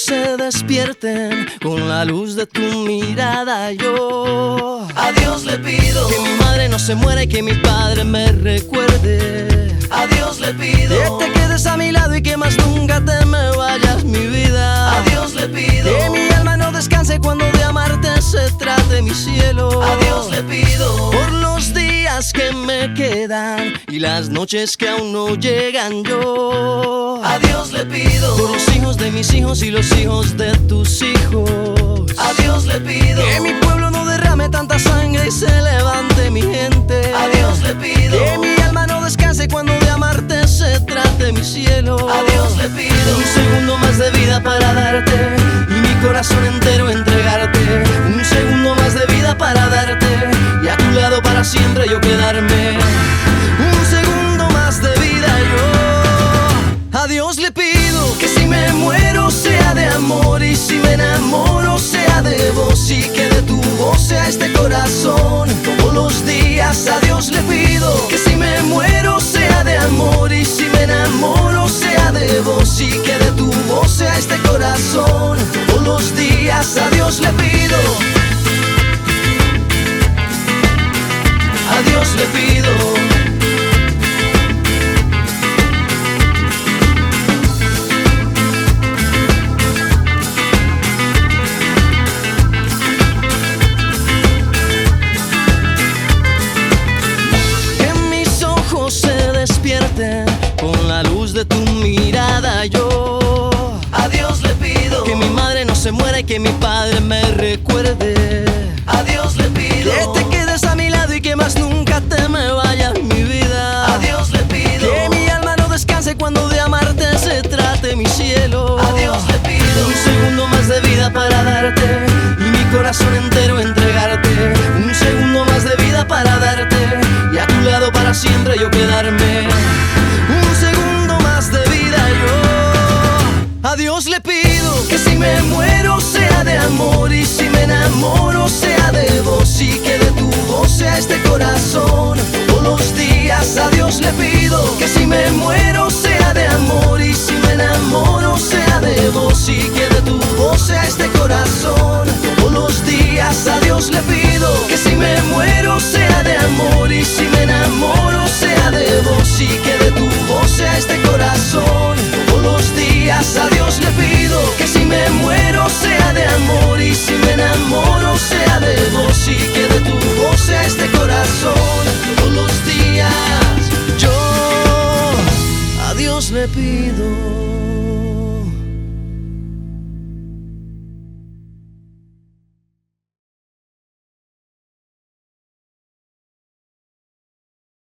se despierten con la luz de tu mirada. Yo a Dios le pido que mi madre no se muera y que mi padre me recuerde. A Dios le pido que te quedes a mi lado y que más nunca te me vayas, mi vida. A Dios le pido que mi alma no descanse cuando de amarte se trate, mi cielo. A Dios le pido por los días que me quedan y las noches que aún no llegan. Yo a Dios le pido por los hijos de mis hijos y los hijos de tus hijos. A Dios le pido que mi pueblo no derrame tanta sangre y se levante mi gente. A Dios le pido que mi alma no descanse cuando de amarte se trate, mi cielo. A Dios le pido un segundo más de vida para darte y mi corazón entero entregarte. Un segundo más de vida para darte y a tu lado para siempre yo quedarme. Un segundo más de vida yo a Dios le pido que si me muero sea de amor y si me enamoro sea de vos y que de tu voz sea este corazón todos los días. A Dios le pido que si me muero sea de amor y si me enamoro sea de vos y que de tu voz sea este corazón todos los días. A Dios le pido, a Dios le pido. Con la luz de tu mirada. Yo a Dios le pido que mi madre no se muera y que mi padre me recuerde. A Dios le pido que te quedes a mi lado y que más nunca te me vayas, mi vida. A Dios le pido que mi alma no descanse cuando de amarte se trate, mi cielo. A Dios le pido un segundo más de vida para darte y mi corazón entero entregarte. Un segundo más de vida para darte y a tu lado para siempre yo quedarme. Un segundo más de vida yo a Dios le pido que si me muero sea de amor y si me enamoro sea de vos y que de tu voz sea este corazón